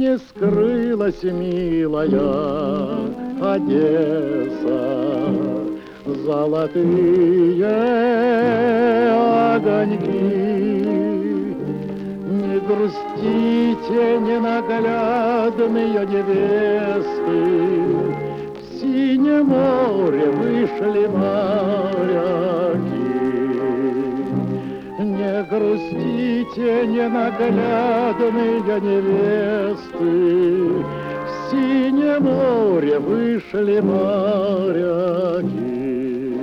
не скрылась, милая Одесса, золотые огоньки. Не грустите, ненаглядные невесты, в синее море вышли моряки. Не грустите, ненаглядные невесты, в синее море вышли моряки.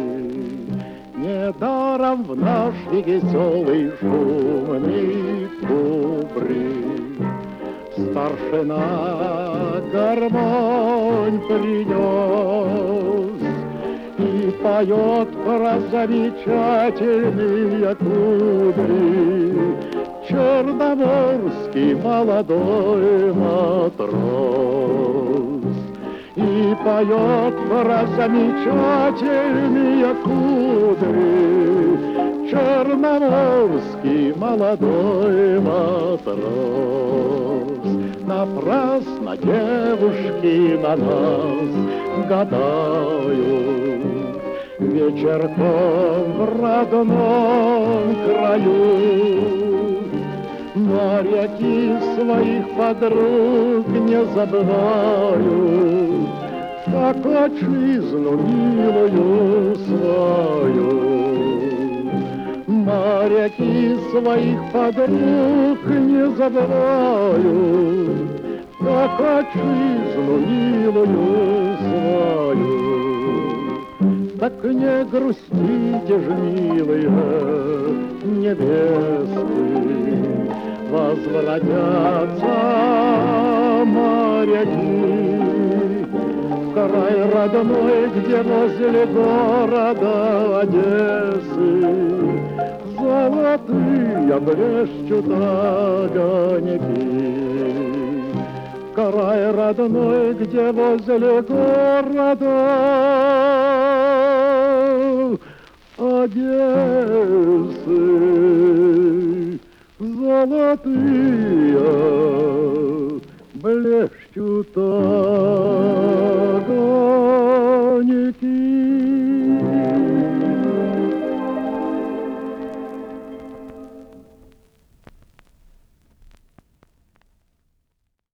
Недаром в наш веселый шумный кубрик старшина гармонь принес и поет про замечательные кудри черноморский молодой матрос. И поет про замечательные кудри черноморский молодой матрос. Напрасно девушки на нас гадают, вечерком в родном краю. Моряки своих подруг не забывают, как отчизну милую свою. Моряки своих подруг не забывают, как отчизну милую свою. Так не грустите ж, милые невесты, возвратятся моряки в край родной, где возле города Одессы золотые блещут огоньки. В край родной, где возле города Одессы золотые блещут огоньки.